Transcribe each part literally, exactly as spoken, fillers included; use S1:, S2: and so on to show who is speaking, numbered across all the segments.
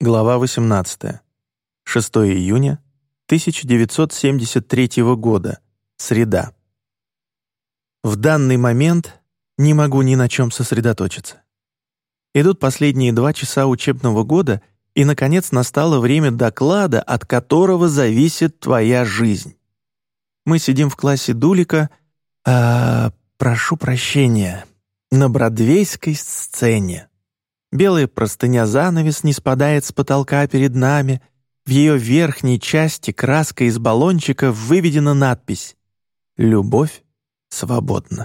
S1: Глава восемнадцатая. шестое июня тысяча девятьсот семьдесят третьего года. Среда. В данный момент не могу ни на чем сосредоточиться. Идут последние два часа учебного года, и, наконец, настало время доклада, от которого зависит твоя жизнь. Мы сидим в классе Дулика, а, прошу прощения, на бродвейской сцене. Белая простыня-занавес не спадает с потолка перед нами. В ее верхней части краской из баллончика выведена надпись «Любовь свободна».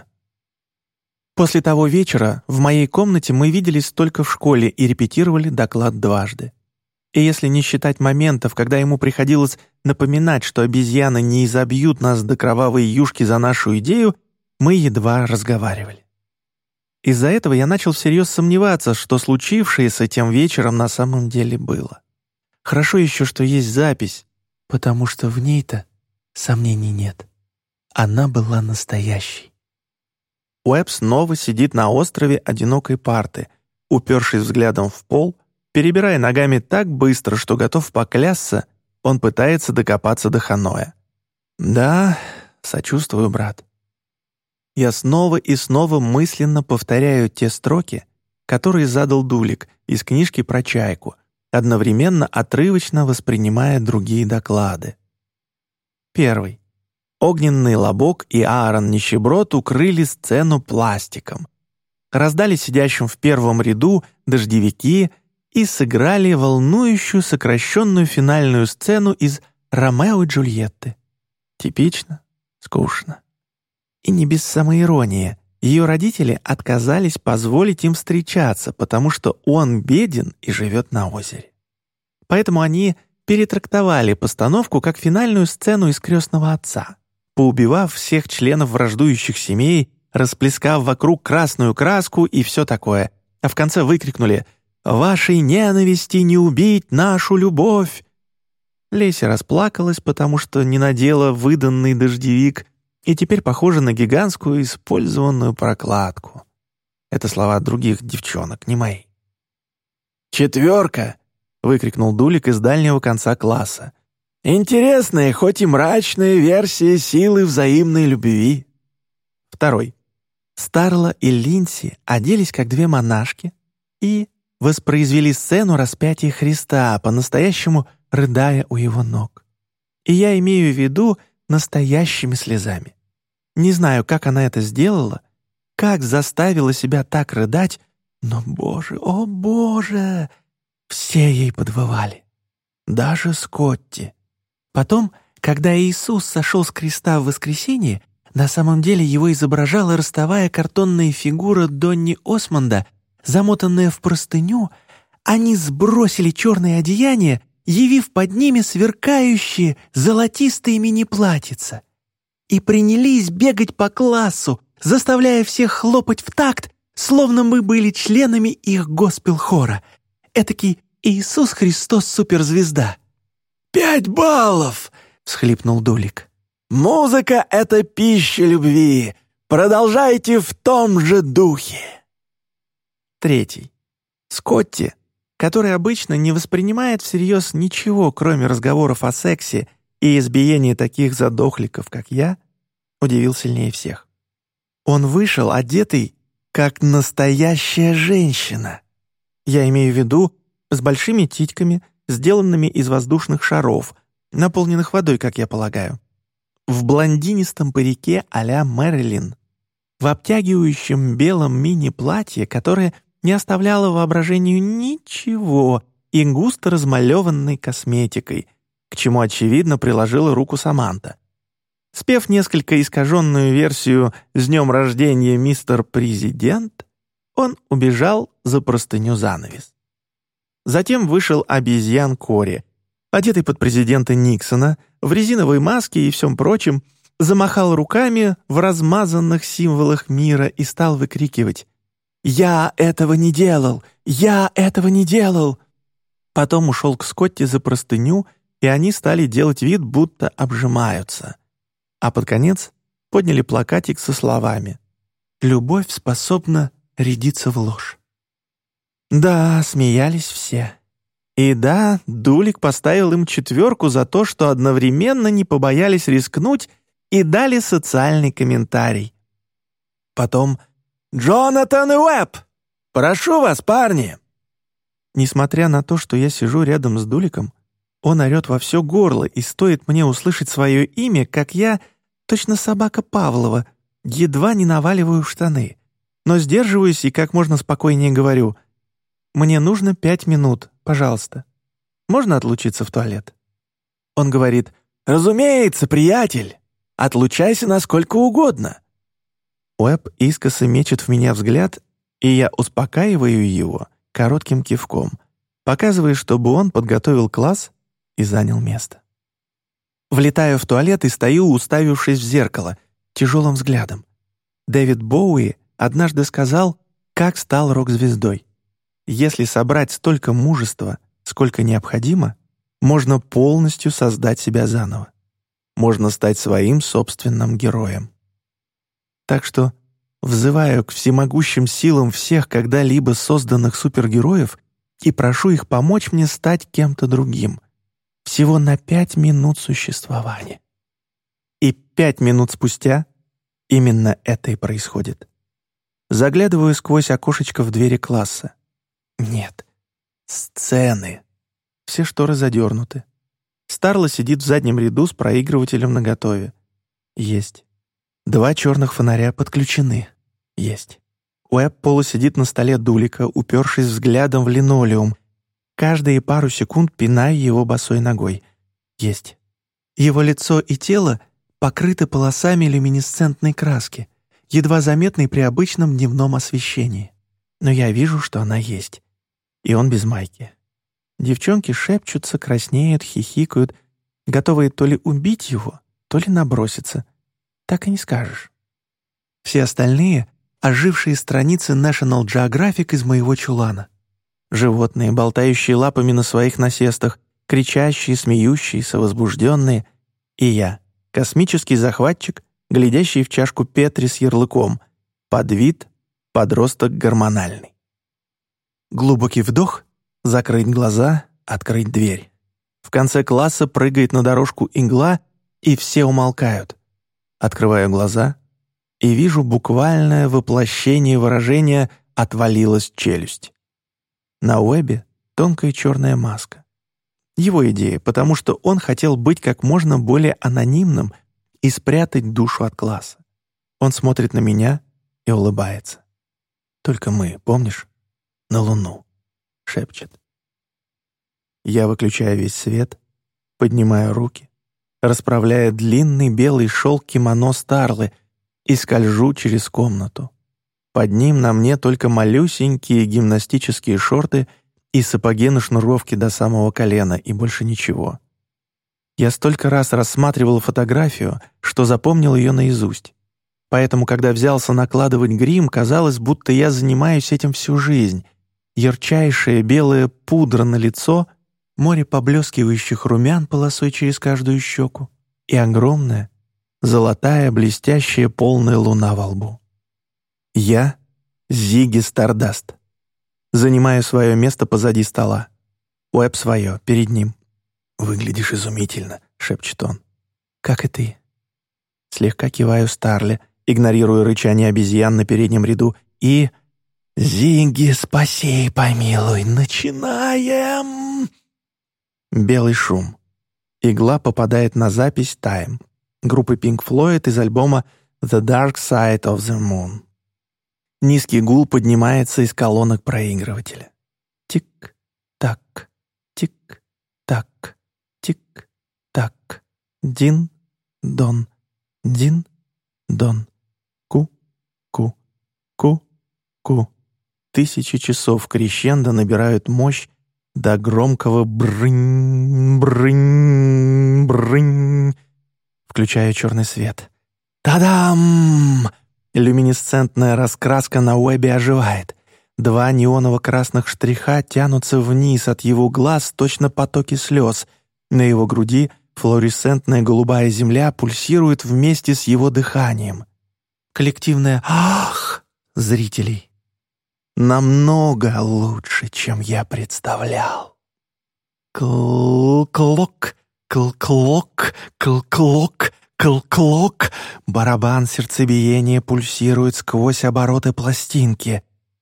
S1: После того вечера в моей комнате мы виделись только в школе и репетировали доклад дважды. И если не считать моментов, когда ему приходилось напоминать, что обезьяны не изобьют нас до кровавой юшки за нашу идею, мы едва разговаривали. Из-за этого я начал всерьез сомневаться, что случившееся тем вечером на самом деле было. Хорошо еще, что есть запись, потому что в ней-то сомнений нет. Она была настоящей. Уэбб снова сидит на острове одинокой парты, упершись взглядом в пол, перебирая ногами так быстро, что готов поклясться, он пытается докопаться до Ханоя. Да, сочувствую, брат. Я снова и снова мысленно повторяю те строки, которые задал Дулик из книжки про чайку, одновременно отрывочно воспринимая другие доклады. Первый. Огненный лобок и Аарон Нищеброд укрыли сцену пластиком, раздали сидящим в первом ряду дождевики и сыграли волнующую сокращенную финальную сцену из «Ромео и Джульетты». Типично, скучно. И не без самоиронии. Ее родители отказались позволить им встречаться, потому что он беден и живет на озере. Поэтому они перетрактовали постановку как финальную сцену из «Крестного отца», поубивав всех членов враждующих семей, расплескав вокруг красную краску и все такое, а в конце выкрикнули «Вашей ненависти не убить нашу любовь!». Леся расплакалась, потому что не надела выданный дождевик, и теперь похожа на гигантскую использованную прокладку. Это слова других девчонок, не мои. «Четверка!» — выкрикнул Дулик из дальнего конца класса. «Интересная, хоть и мрачная версия силы взаимной любви». Второй. Старла и Линси оделись как две монашки и воспроизвели сцену распятия Христа, по-настоящему рыдая у его ног. И я имею в виду настоящими слезами. Не знаю, как она это сделала, как заставила себя так рыдать, но, боже, о боже, все ей подвывали. Даже Скотти. Потом, когда Иисус сошел с креста в воскресенье, на самом деле его изображала ростовая картонная фигура Донни Осмонда, замотанная в простыню, они сбросили черные одеяния, явив под ними сверкающие золотистые мини-платьица, и принялись бегать по классу, заставляя всех хлопать в такт, словно мы были членами их госпел-хора. Этакий Иисус Христос суперзвезда. «Пять баллов!» — всхлипнул Дулик. «Музыка — это пища любви. Продолжайте в том же духе». Третий. Скотти, который обычно не воспринимает всерьез ничего, кроме разговоров о сексе и избиении таких задохликов, как я, удивил сильнее всех. Он вышел одетый, как настоящая женщина. Я имею в виду с большими титьками, сделанными из воздушных шаров, наполненных водой, как я полагаю, в блондинистом парике а-ля Мэрилин, в обтягивающем белом мини-платье, которое не оставляло воображению ничего, и густо размалеванной косметикой, к чему, очевидно, приложила руку Саманта. Спев несколько искаженную версию «С днем рождения, мистер Президент», он убежал за простыню-занавес. Затем вышел обезьян Кори, одетый под президента Никсона, в резиновой маске и всем прочем, замахал руками в размазанных символах мира и стал выкрикивать «Я этого не делал! Я этого не делал!». Потом ушел к Скотти за простыню, и они стали делать вид, будто обжимаются. А под конец подняли плакатик со словами «Любовь способна рядиться в ложь». Да, смеялись все. И да, Дулик поставил им четверку за то, что одновременно не побоялись рискнуть и дали социальный комментарий. Потом «Джонатан и Уэбб! Прошу вас, парни!» Несмотря на то, что я сижу рядом с Дуликом, он орет во все горло, и стоит мне услышать свое имя, как я, точно собака Павлова, едва не наваливаю в штаны. Но сдерживаюсь и как можно спокойнее говорю: «Мне нужно пять минут, пожалуйста. Можно отлучиться в туалет?» Он говорит: «Разумеется, приятель! Отлучайся насколько угодно!» Уэбб искоса мечет в меня взгляд, и я успокаиваю его коротким кивком, показывая, чтобы он подготовил класс и занял место. Влетаю в туалет и стою, уставившись в зеркало, тяжелым взглядом. Дэвид Боуи однажды сказал, как стал рок-звездой: «Если собрать столько мужества, сколько необходимо, можно полностью создать себя заново. Можно стать своим собственным героем». Так что взываю к всемогущим силам всех когда-либо созданных супергероев и прошу их помочь мне стать кем-то другим. Всего на пять минут существования. И пять минут спустя именно это и происходит. Заглядываю сквозь окошечко в двери класса. Нет. Сцены. Все шторы задернуты. Старла сидит в заднем ряду с проигрывателем наготове. Есть. Два черных фонаря подключены. Есть. Уэбб полусидит на столе Дулика, упершись взглядом в линолеум. Каждые пару секунд пинаю его босой ногой. Есть. Его лицо и тело покрыты полосами люминесцентной краски, едва заметной при обычном дневном освещении. Но я вижу, что она есть. И он без майки. Девчонки шепчутся, краснеют, хихикают, готовые то ли убить его, то ли наброситься. Так и не скажешь. Все остальные — ожившие страницы National Geographic из моего чулана. Животные, болтающие лапами на своих насестах, кричащие, смеющиеся, возбужденные. И я, космический захватчик, глядящий в чашку Петри с ярлыком «Подвид, подросток гормональный». Глубокий вдох, закрыть глаза, открыть дверь. В конце класса прыгает на дорожку игла, и все умолкают. Открываю глаза и вижу буквальное воплощение выражения «отвалилась челюсть». На Уэббе тонкая черная маска. Его идея, потому что он хотел быть как можно более анонимным и спрятать душу от класса. Он смотрит на меня и улыбается. «Только мы, помнишь? На Луну», — шепчет. Я выключаю весь свет, поднимаю руки, расправляя длинный белый шелк кимоно Старлы и скольжу через комнату. Под ним на мне только малюсенькие гимнастические шорты и сапоги на шнуровке до самого колена, и больше ничего. Я столько раз рассматривал фотографию, что запомнил ее наизусть. Поэтому, когда взялся накладывать грим, казалось, будто я занимаюсь этим всю жизнь. Ярчайшая белая пудра на лицо, море поблескивающих румян полосой через каждую щеку и огромная, золотая, блестящая полная луна во лбу. Я — Зигги Стардаст. Занимаю свое место позади стола. Уэбб свое, перед ним. «Выглядишь изумительно», — шепчет он. «Как и ты». Слегка киваю Старле, игнорируя рычание обезьян на переднем ряду, и... «Зигги, спаси, помилуй, начинаем!» Белый шум. Игла попадает на запись «Time» группы Pink Floyd из альбома «The Dark Side of the Moon». Низкий гул поднимается из колонок проигрывателя. Тик-так, тик-так, тик-так. Дин-дон, дин-дон. Ку-ку-ку-ку. Тысячи часов крещендо набирают мощь до громкого брынь-брынь-брынь. Включаю черный свет. Та-дам! Люминесцентная раскраска на Уэббе оживает. Два неоново-красных штриха тянутся вниз от его глаз, точно потоки слез. На его груди флуоресцентная голубая земля пульсирует вместе с его дыханием. Коллективное «Ах!» зрителей. Намного лучше, чем я представлял. Кл-клок, кл-клок, кл-клок, кл-клок. Барабан сердцебиения пульсирует сквозь обороты пластинки.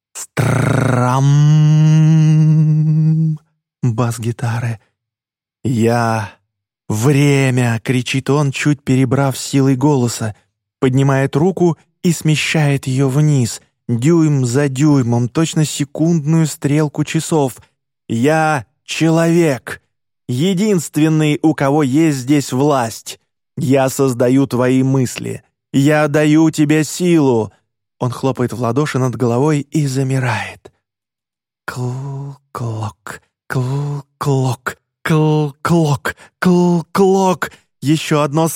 S1: Страм. Бас-гитары. «Я... время!» — кричит он, чуть перебрав силой голоса, поднимает руку и смещает ее вниз, дюйм за дюймом, точно секундную стрелку часов. «Я человек, единственный, у кого есть здесь власть. Я создаю твои мысли. Я даю тебе силу». Он хлопает в ладоши над головой и замирает. Кл-клок, кл-клок, кл-клок, кл-клок. Еще одно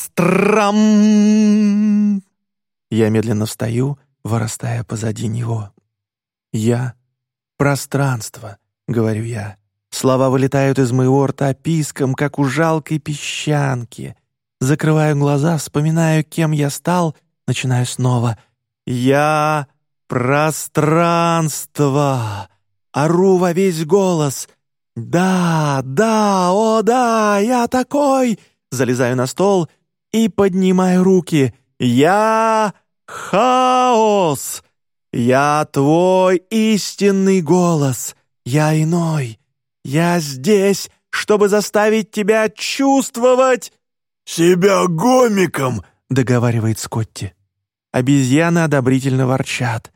S1: страм. Я медленно встаю, вырастая позади него. «Я — пространство», — говорю я. Слова вылетают из моего рта писком, как у жалкой песчанки. Закрываю глаза, вспоминаю, кем я стал, начинаю снова. «Я — пространство!» Ору во весь голос. «Да, да, о да, я такой!» Залезаю на стол и поднимаю руки. «Я — хаос! Я твой истинный голос! Я иной! Я здесь, чтобы заставить тебя чувствовать...» «Себя гомиком!» — договаривает Скотти. Обезьяны одобрительно ворчат.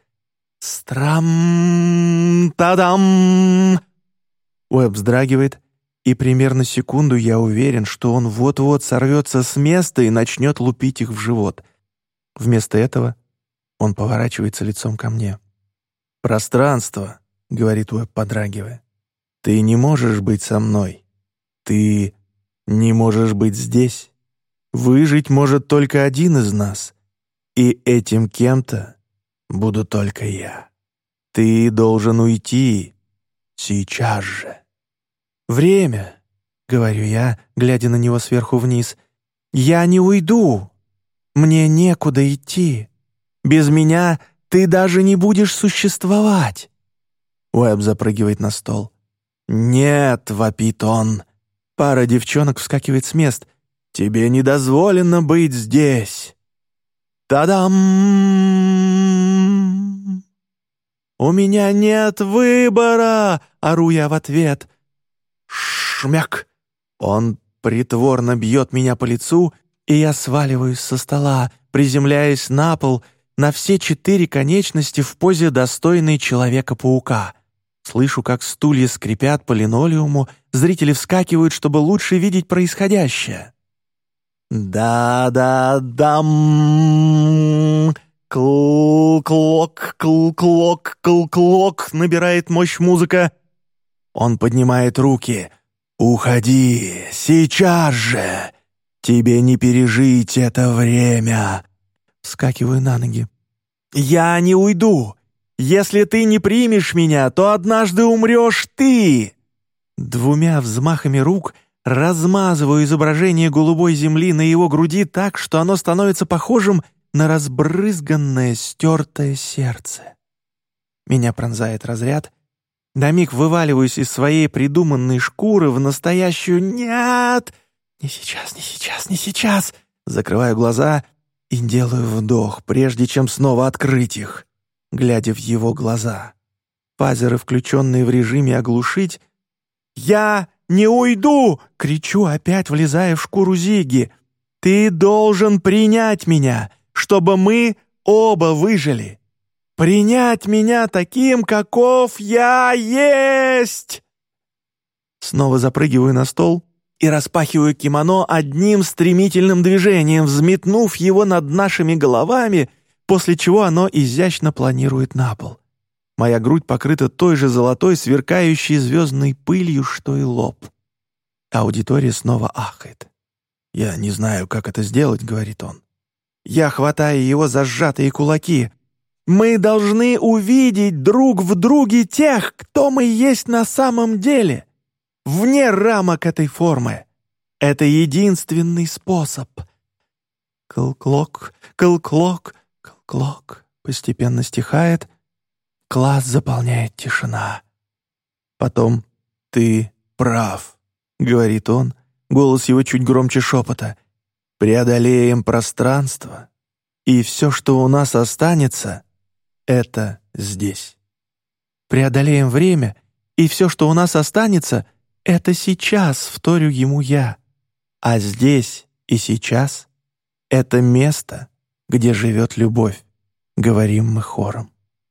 S1: «Страм-тадам!» Уэбб вздрагивает, и примерно секунду я уверен, что он вот-вот сорвется с места и начнет лупить их в живот. Вместо этого он поворачивается лицом ко мне. «Пространство», — говорит Уэбб, подрагивая. «Ты не можешь быть со мной. Ты не можешь быть здесь. Выжить может только один из нас, и этим кем-то буду только я. Ты должен уйти сейчас же». «Время», — говорю я, глядя на него сверху вниз. «Я не уйду. Мне некуда идти. Без меня ты даже не будешь существовать». Уэбб запрыгивает на стол. «Нет», — вопит он. Пара девчонок вскакивает с мест. «Тебе не дозволено быть здесь». «Та-дам!» «У меня нет выбора!» — ору я в ответ. Шмяк! Он притворно бьет меня по лицу, и я сваливаюсь со стола, приземляясь на пол, на все четыре конечности в позе достойной Человека-паука. Слышу, как стулья скрипят по линолеуму, зрители вскакивают, чтобы лучше видеть происходящее. «Да-да-дам!» «Кл-клок, кл-клок, кл-клок!» — набирает мощь музыка. Он поднимает руки. «Уходи! Сейчас же! Тебе не пережить это время!» Вскакиваю на ноги. «Я не уйду! Если ты не примешь меня, то однажды умрешь ты!» Двумя взмахами рук размазываю изображение голубой земли на его груди так, что оно становится похожим на разбрызганное, стертое сердце. Меня пронзает разряд. На миг вываливаюсь из своей придуманной шкуры в настоящую «нет!» «Не сейчас, не сейчас, не сейчас!» Закрываю глаза и делаю вдох, прежде чем снова открыть их, глядя в его глаза. Фазеры, включенные в режиме «оглушить». «Я не уйду!» — кричу, опять влезая в шкуру Зигги. «Ты должен принять меня, чтобы мы оба выжили. Принять меня таким, каков я есть!» Снова запрыгиваю на стол и распахиваю кимоно одним стремительным движением, взметнув его над нашими головами, после чего оно изящно планирует на пол. Моя грудь покрыта той же золотой, сверкающей звездной пылью, что и лоб. Аудитория снова ахает. «Я не знаю, как это сделать», — говорит он. Я хватаю его за сжатые кулаки. «Мы должны увидеть друг в друге тех, кто мы есть на самом деле, вне рамок этой формы. Это единственный способ». Кл-клок, кл-клок, кл-клок постепенно стихает. Класс заполняет тишина. Потом «ты прав», — говорит он, голос его чуть громче шепота. «Преодолеем пространство, и все, что у нас останется, это здесь. Преодолеем время, и все, что у нас останется, это сейчас», — вторю ему я. «А здесь и сейчас — это место, где живет любовь», — говорим мы хором.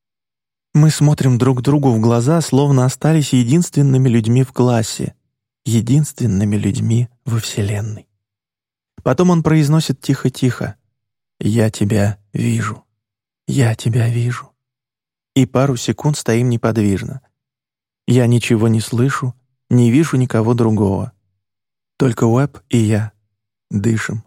S1: Мы смотрим друг другу в глаза, словно остались единственными людьми в классе, единственными людьми во Вселенной. Потом он произносит тихо-тихо: «Я тебя вижу, я тебя вижу». И пару секунд стоим неподвижно. Я ничего не слышу, не вижу никого другого. Только Уэбб и я дышим.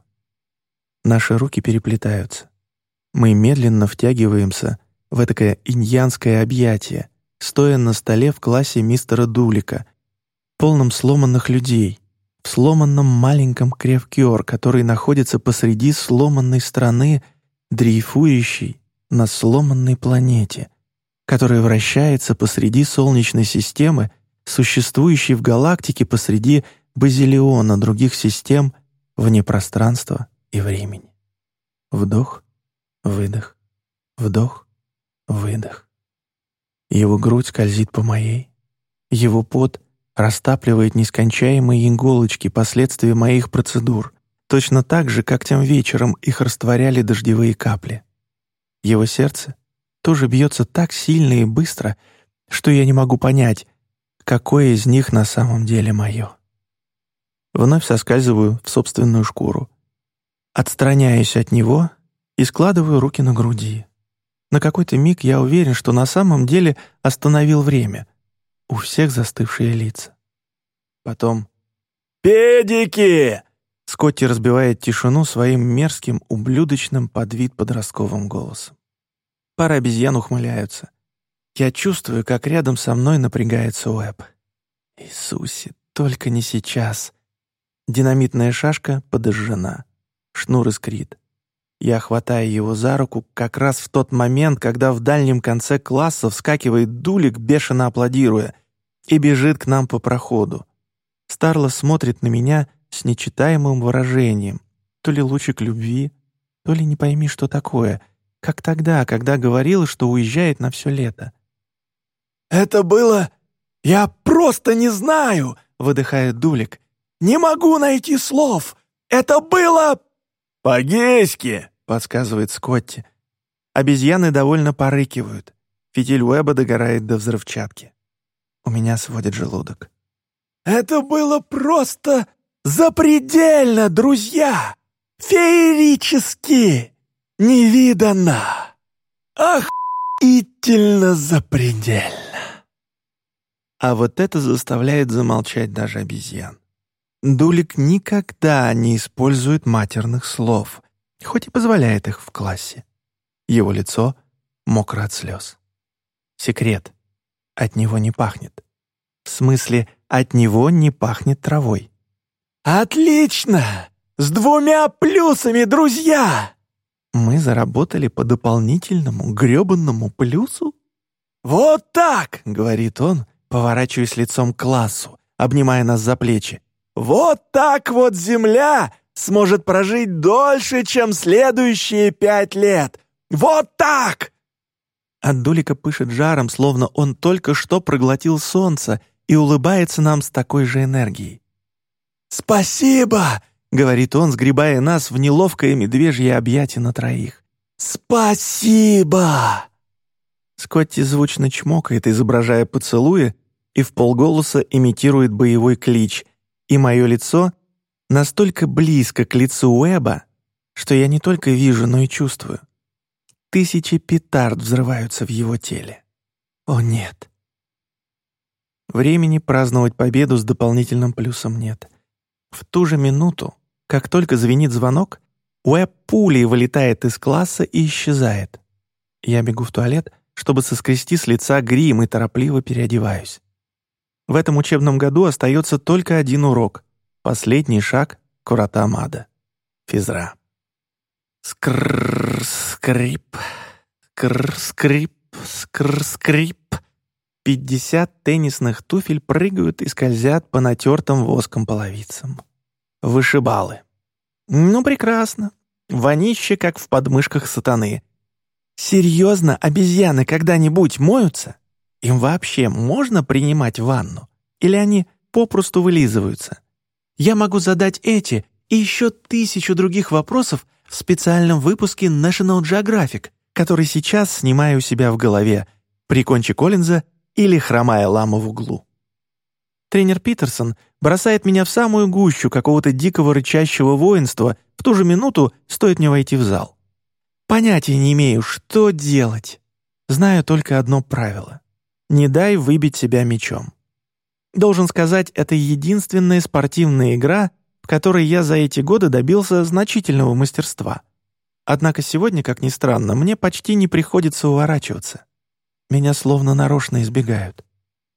S1: Наши руки переплетаются. Мы медленно втягиваемся в этакое иньянское объятие, стоя на столе в классе мистера Дулика, полном сломанных людей, в сломанном маленьком кревкёр, который находится посреди сломанной страны, дрейфующей на сломанной планете, которая вращается посреди Солнечной системы, существующей в галактике посреди базиллиона других систем вне пространства и времени. Вдох, выдох, вдох, выдох. Его грудь скользит по моей, его пот растапливает нескончаемые иголочки, последствия моих процедур, точно так же, как тем вечером их растворяли дождевые капли. Его сердце тоже бьется так сильно и быстро, что я не могу понять, какое из них на самом деле мое. Вновь соскальзываю в собственную шкуру, отстраняюсь от него и складываю руки на груди. На какой-то миг я уверен, что на самом деле остановил время. У всех застывшие лица. Потом «Педики!» Скотти разбивает тишину своим мерзким, ублюдочным под вид подростковым голосом. Пара обезьян ухмыляются. Я чувствую, как рядом со мной напрягается Уэбб. Иисусе, только не сейчас. Динамитная шашка подожжена. Шнур искрит. Я хватаю его за руку как раз в тот момент, когда в дальнем конце класса вскакивает Дулик, бешено аплодируя, и бежит к нам по проходу. Старла смотрит на меня с нечитаемым выражением, то ли лучик любви, то ли не пойми, что такое, как тогда, когда говорила, что уезжает на все лето. «Это было... Я просто не знаю!» — выдыхает Дулик. «Не могу найти слов! Это было...» «По-гейски!» — подсказывает Скотти. Обезьяны довольно порыкивают. Фитиль Уэбба догорает до взрывчатки. У меня сводит желудок. «Это было просто запредельно, друзья! Феерически! Невиданно! Охуительно запредельно!» А вот это заставляет замолчать даже обезьян. Дулик никогда не использует матерных слов, хоть и позволяет их в классе. Его лицо мокро от слез. Секрет. От него не пахнет. В смысле, от него не пахнет травой. «Отлично! С двумя плюсами, друзья!» Мы заработали по дополнительному грёбанному плюсу? «Вот так!» — говорит он, поворачиваясь лицом к классу, обнимая нас за плечи. «Вот так вот Земля сможет прожить дольше, чем следующие пять лет! Вот так!» От Дулика пышет жаром, словно он только что проглотил солнце и улыбается нам с такой же энергией. «Спасибо!» — говорит он, сгребая нас в неловкое медвежье объятие на троих. «Спасибо!» Скотти звучно чмокает, изображая поцелуи, и вполголоса имитирует боевой клич, и мое лицо настолько близко к лицу Уэбба, что я не только вижу, но и чувствую. Тысячи петард взрываются в его теле. О нет! Времени праздновать победу с дополнительным плюсом нет. В ту же минуту, как только звенит звонок, Уэбб пулей вылетает из класса и исчезает. Я бегу в туалет, чтобы соскрести с лица грим, и торопливо переодеваюсь. В этом учебном году остается только один урок — последний шаг Курата Амада — физра. Скрррр, скрип, скррр, скрип, скррр, скрип. Пятьдесят теннисных туфель прыгают и скользят по натертым воском половицам. Вышибалы. Ну, прекрасно. Вонище, как в подмышках сатаны. Серьезно, обезьяны когда-нибудь моются? Им вообще можно принимать ванну? Или они попросту вылизываются? Я могу задать эти и еще тысячу других вопросов в специальном выпуске National Geographic, который сейчас снимаю у себя в голове, прикончи Коллинза или хромая лама в углу. Тренер Питерсон бросает меня в самую гущу какого-то дикого рычащего воинства, в ту же минуту стоит мне войти в зал. Понятия не имею, что делать. Знаю только одно правило. Не дай выбить себя мячом. Должен сказать, это единственная спортивная игра, в которой я за эти годы добился значительного мастерства. Однако сегодня, как ни странно, мне почти не приходится уворачиваться. Меня словно нарочно избегают.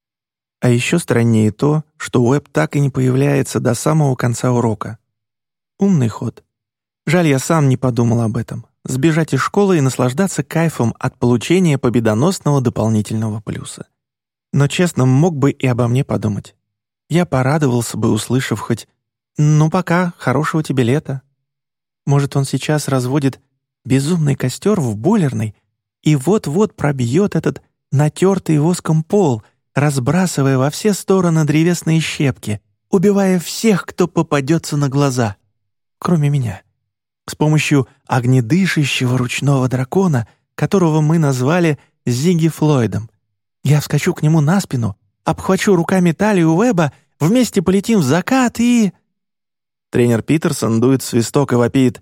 S1: А еще страннее то, что Уэбб так и не появляется до самого конца урока. Умный ход. Жаль, я сам не подумал об этом. Сбежать из школы и наслаждаться кайфом от получения победоносного дополнительного плюса. Но честно, мог бы и обо мне подумать. Я порадовался бы, услышав хоть «Ну пока, хорошего тебе лета». Может, он сейчас разводит безумный костер в бойлерной и вот-вот пробьет этот натертый воском пол, разбрасывая во все стороны древесные щепки, убивая всех, кто попадется на глаза, кроме меня. С помощью огнедышащего ручного дракона, которого мы назвали Зигги Флойдом. Я вскочу к нему на спину, обхвачу руками талию Уэбба, вместе полетим в закат и... Тренер Питерсон дует в свисток и вопит: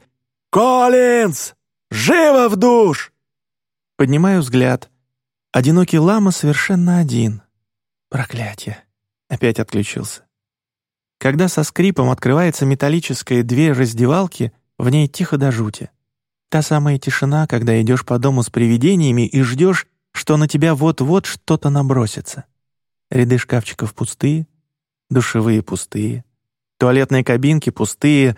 S1: «Коллинз! Живо в душ!» Поднимаю взгляд. Одинокий лама совершенно один. Проклятие. Опять отключился. Когда со скрипом открывается металлическая дверь раздевалки, в ней тихо до жути. Та самая тишина, когда идешь по дому с привидениями и ждешь, что на тебя вот-вот что-то набросится. Ряды шкафчиков пустые, душевые пустые, туалетные кабинки пустые.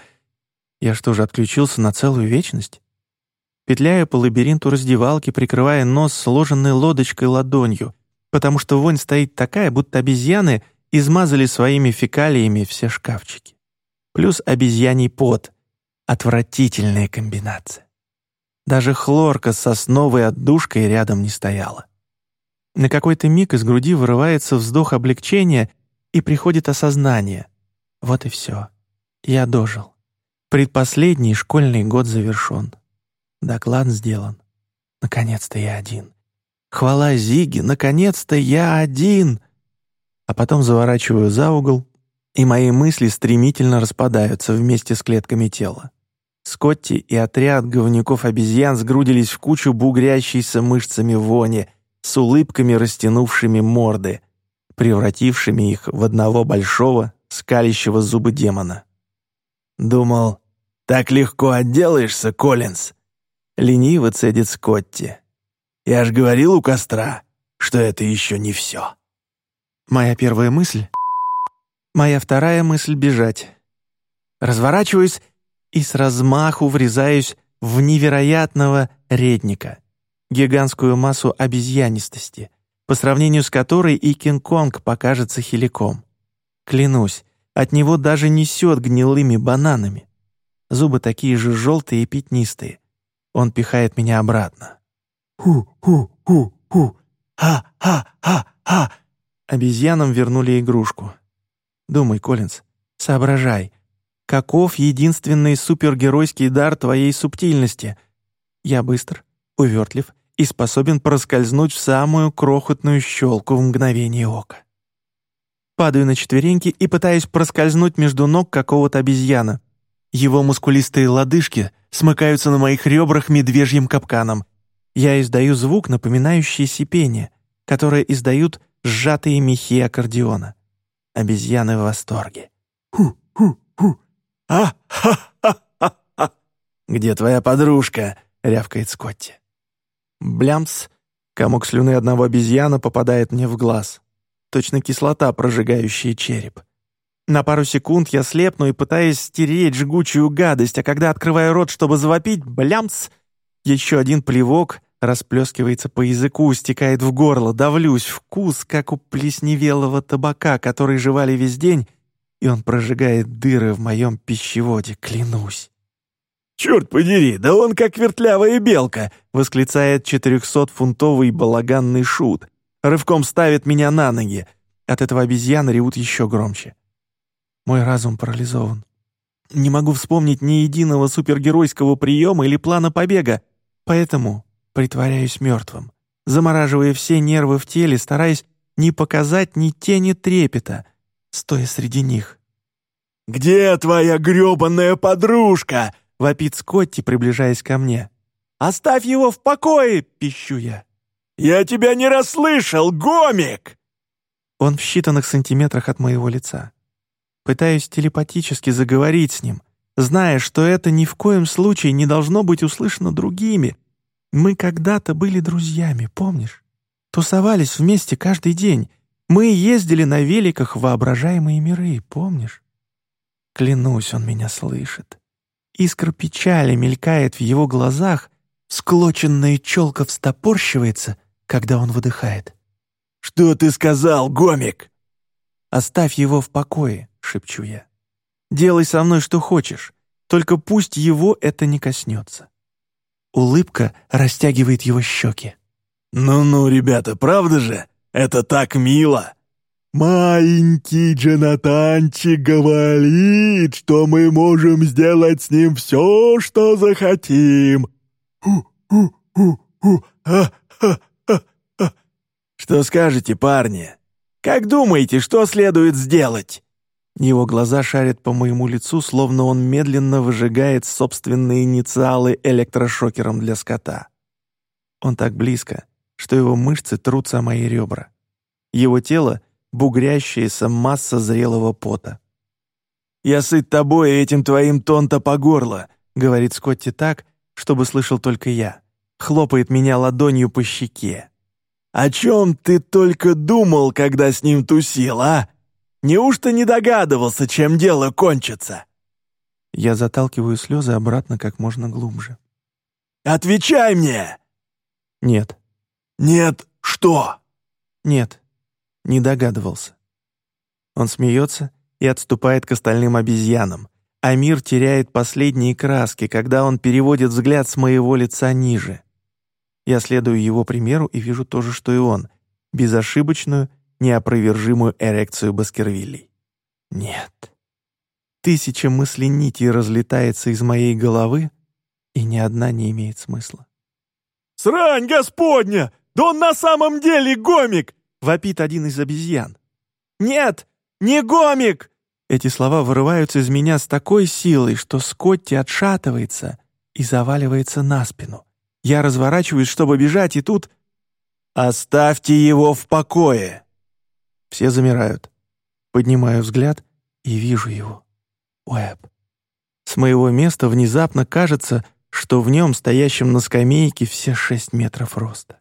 S1: Я что же, отключился на целую вечность? Петляю по лабиринту раздевалки, прикрывая нос сложенной лодочкой ладонью, потому что вонь стоит такая, будто обезьяны измазали своими фекалиями все шкафчики. Плюс обезьяний пот. Отвратительная комбинация. Даже хлорка с сосновой отдушкой рядом не стояла. На какой-то миг из груди вырывается вздох облегчения, и приходит осознание. Вот и все. Я дожил. Предпоследний школьный год завершен. Доклад сделан. Наконец-то я один. Хвала Зигги, наконец-то я один. А потом заворачиваю за угол, и мои мысли стремительно распадаются вместе с клетками тела. Скотти и отряд говнюков-обезьян сгрудились в кучу бугрящейся мышцами вони, с улыбками растянувшими морды, превратившими их в одного большого, скалящего зубы демона. «Думал, так легко отделаешься, Коллинз?» — лениво цедит Скотти. «Я ж говорил у костра, что это еще не все». Моя первая мысль — моя вторая мысль — бежать. Разворачиваюсь и с размаху врезаюсь в невероятного редника, гигантскую массу обезьянистости, по сравнению с которой и Кинг-Конг покажется хиликом. Клянусь, от него даже несет гнилыми бананами. Зубы такие же желтые и пятнистые. Он пихает меня обратно. «Ху-ху-ху-ху! Ха-ха-ха-ха!» Обезьянам вернули игрушку. Думай, Коллинз, соображай. Каков единственный супергеройский дар твоей субтильности? Я быстр, увертлив и способен проскользнуть в самую крохотную щелку в мгновение ока. Падаю на четвереньки и пытаюсь проскользнуть между ног какого-то обезьяна. Его мускулистые лодыжки смыкаются на моих ребрах медвежьим капканом. Я издаю звук, напоминающий сипение, которое издают сжатые мехи аккордеона. Обезьяны в восторге. «Ху-ху-ху! А-ха-ха-ха-ха! Где твоя подружка?» — рявкает Скотти. Блямс! Комок слюны одного обезьяна попадает мне в глаз. Точно кислота, прожигающая череп. На пару секунд я слепну и пытаюсь стереть жгучую гадость, а когда открываю рот, чтобы завопить, блямс! Еще один плевок, расплескивается по языку, стекает в горло, давлюсь, вкус, как у плесневелого табака, который жевали весь день, и он прожигает дыры в моем пищеводе, клянусь. «Черт подери, да он как вертлявая белка!» — восклицает четырехсотфунтовый балаганный шут. Рывком ставит меня на ноги. От этого обезьяны ревут еще громче. Мой разум парализован. Не могу вспомнить ни единого супергеройского приема или плана побега, поэтому притворяюсь мертвым, замораживая все нервы в теле, стараясь не показать ни тени трепета, стоя среди них. «Где твоя грёбаная подружка?» — вопит Скотти, приближаясь ко мне. «Оставь его в покое!» — пищу я. «Я тебя не расслышал, гомик!» Он в считанных сантиметрах от моего лица. Пытаюсь телепатически заговорить с ним, зная, что это ни в коем случае не должно быть услышано другими. Мы когда-то были друзьями, помнишь? Тусовались вместе каждый день. Мы ездили на великах в воображаемые миры, помнишь? Клянусь, он меня слышит. Искра печали мелькает в его глазах, склоченная челка встопорщивается, когда он выдыхает. «Что ты сказал, гомик?» «Оставь его в покое», — шепчу я. «Делай со мной что хочешь, только пусть его это не коснется». Улыбка растягивает его щеки. «Ну-ну, ребята, правда же? Это так мило!» «Маленький Джонатанчик говорит, что мы можем сделать с ним все, что захотим. Ху-ху-ху-ху, а-ха-ха-ха. Что скажете, парни? Как думаете, что следует сделать?» Его глаза шарят по моему лицу, словно он медленно выжигает собственные инициалы электрошокером для скота. Он так близко, что его мышцы трутся о мои ребра. Его тело — бугрящаяся масса зрелого пота. «Я сыт тобой и этим твоим тонто по горло», — говорит Скотти так, чтобы слышал только я. Хлопает меня ладонью по щеке. «О чем ты только думал, когда с ним тусил, а? Неужто не догадывался, чем дело кончится?» Я заталкиваю слезы обратно как можно глубже. «Отвечай мне!» «Нет». «Нет что?» «Нет, не догадывался». Он смеется и отступает к остальным обезьянам, а мир теряет последние краски, когда он переводит взгляд с моего лица ниже. Я следую его примеру и вижу то же, что и он, безошибочную, неопровержимую эрекцию Баскервилей. Нет. Тысяча мыслей нитей разлетается из моей головы, и ни одна не имеет смысла. «Срань господня! Да он на самом деле гомик!» — вопит один из обезьян. «Нет, не гомик!» Эти слова вырываются из меня с такой силой, что Скотти отшатывается и заваливается на спину. Я разворачиваюсь, чтобы бежать, и тут... «Оставьте его в покое!» Все замирают. Поднимаю взгляд и вижу его. Уэбб. С моего места внезапно кажется, что в нем, стоящем на скамейке, все шесть метров роста.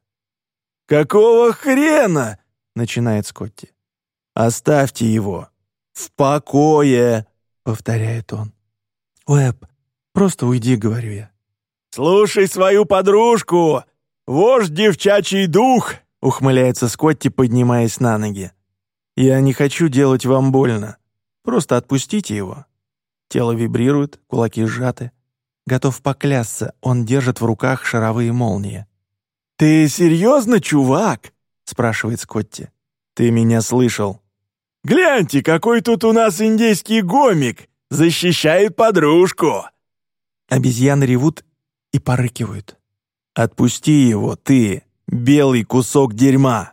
S1: «Какого хрена?» — начинает Скотти. «Оставьте его в покое!» — повторяет он. «Уэбб, просто уйди», — говорю я. «Слушай свою подружку! Вождь девчачий дух!» — ухмыляется Скотти, поднимаясь на ноги. «Я не хочу делать вам больно. Просто отпустите его». Тело вибрирует, кулаки сжаты. Готов поклясться, он держит в руках шаровые молнии. «Ты серьезно, чувак?» — спрашивает Скотти. «Ты меня слышал?» «Гляньте, какой тут у нас индейский гомик! Защищает подружку!» Обезьяны ревут и порыкивают. «Отпусти его, ты, белый кусок дерьма!»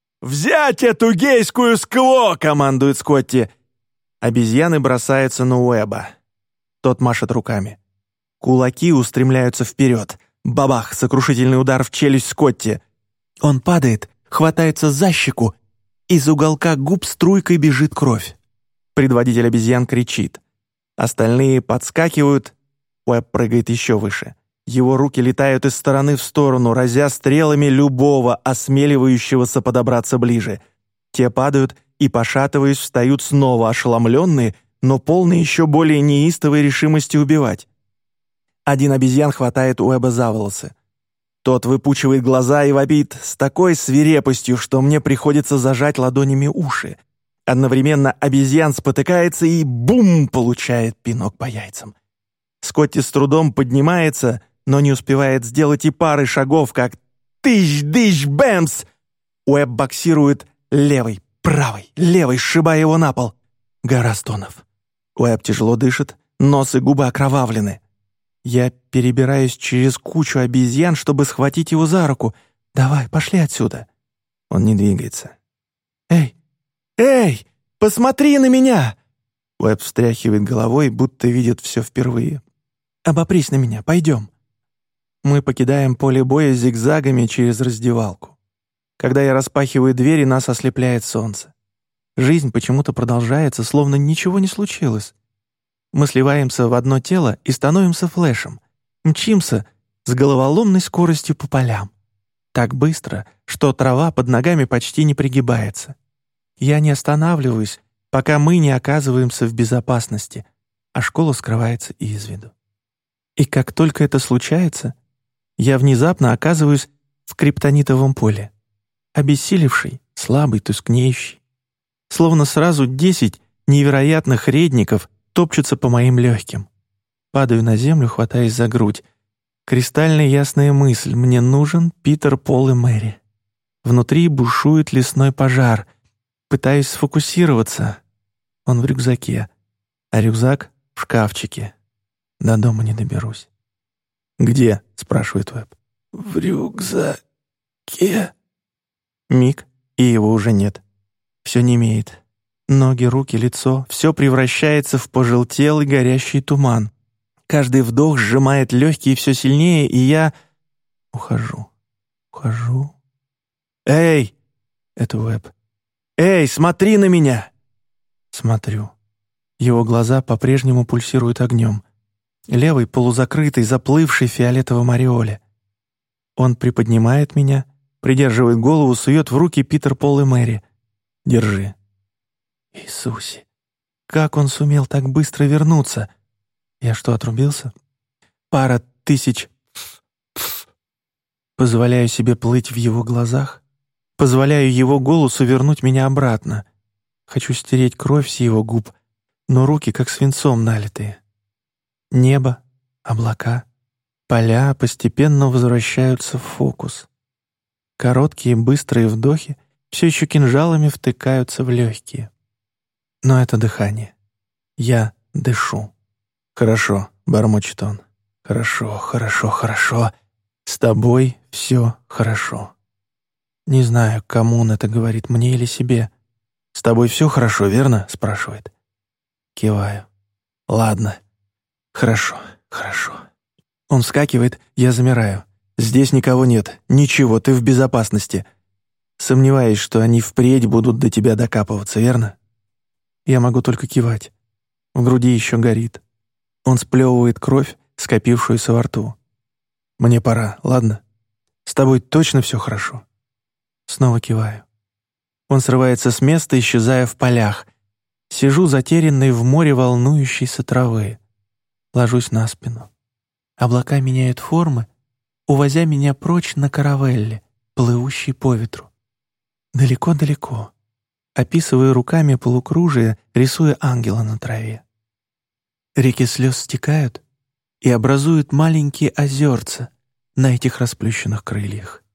S1: «Взять эту гейскую скло!» — командует Скотти. Обезьяны бросаются на Уэбба. Тот машет руками. Кулаки устремляются вперед. Бабах! Сокрушительный удар в челюсть Скотти. Он падает, хватается за щеку. Из уголка губ струйкой бежит кровь. Предводитель обезьян кричит. Остальные подскакивают. Уэбб прыгает еще выше. Его руки летают из стороны в сторону, разя стрелами любого, осмеливающегося подобраться ближе. Те падают и, пошатываясь, встают снова, ошеломленные, но полные еще более неистовой решимости убивать. Один обезьян хватает Уэбба за волосы. Тот выпучивает глаза и вопит с такой свирепостью, что мне приходится зажать ладонями уши. Одновременно обезьян спотыкается и бум! Получает пинок по яйцам. Скотти с трудом поднимается, но не успевает сделать и пары шагов, как тыщ-дыщ-бэмс! Уэбб боксирует левой, правой, левой, сшибая его на пол. Гора стонов. Уэбб тяжело дышит, нос и губы окровавлены. Я перебираюсь через кучу обезьян, чтобы схватить его за руку. «Давай, пошли отсюда». Он не двигается. «Эй! Эй! Посмотри на меня!» Уэбб встряхивает головой, будто видит все впервые. «Обопрись на меня, пойдем». Мы покидаем поле боя зигзагами через раздевалку. Когда я распахиваю двери, нас ослепляет солнце. Жизнь почему-то продолжается, словно ничего не случилось. Мы сливаемся в одно тело и становимся флешем. Мчимся с головоломной скоростью по полям. Так быстро, что трава под ногами почти не пригибается. Я не останавливаюсь, пока мы не оказываемся в безопасности, а школа скрывается из виду. И как только это случается, я внезапно оказываюсь в криптонитовом поле. Обессилевший, слабый, тускнеющий. Словно сразу десять невероятных редников топчутся по моим легким. Падаю на землю, хватаясь за грудь. Кристально ясная мысль: мне нужен Питер, Пол и Мэри. Внутри бушует лесной пожар. Пытаюсь сфокусироваться. Он в рюкзаке, а рюкзак в шкафчике. До дома не доберусь. «Где?» — спрашивает Уэбб. «В рюкзаке». Миг, и его уже нет. Все немеет. Ноги, руки, лицо — все превращается в пожелтелый горящий туман. Каждый вдох сжимает легкие все сильнее, и я ухожу, ухожу. «Эй!» — это Уэбб. «Эй, смотри на меня!» Смотрю. Его глаза по-прежнему пульсируют огнем. Левый полузакрытый, заплывший в фиолетовом ореоле. Он приподнимает меня, придерживает голову, сует в руки Питер, Пол и Мэри. «Держи». Иисусе, как он сумел так быстро вернуться? Я что, отрубился? Пара тысяч... Позволяю себе плыть в его глазах. Позволяю его голосу вернуть меня обратно. Хочу стереть кровь с его губ, но руки как свинцом налитые. Небо, облака, поля постепенно возвращаются в фокус. Короткие быстрые вдохи все еще кинжалами втыкаются в легкие. Но это дыхание. Я дышу. «Хорошо», — бормочет он. «Хорошо, хорошо, хорошо. С тобой все хорошо». Не знаю, кому он это говорит, мне или себе. «С тобой все хорошо, верно?» — спрашивает. Киваю. «Ладно. Хорошо, хорошо». Он вскакивает, я замираю. «Здесь никого нет. Ничего, ты в безопасности. Сомневаюсь, что они впредь будут до тебя докапываться, верно?» Я могу только кивать. В груди еще горит. Он сплевывает кровь, скопившуюся во рту. «Мне пора, ладно? С тобой точно все хорошо?» Снова киваю. Он срывается с места, исчезая в полях. Сижу затерянный в море волнующейся травы. Ложусь на спину. Облака меняют формы, увозя меня прочь на каравелле, плывущей по ветру. Далеко-далеко. Описываю руками полукружие, рисуя ангела на траве. Реки слез стекают и образуют маленькие озерца на этих расплющенных крыльях.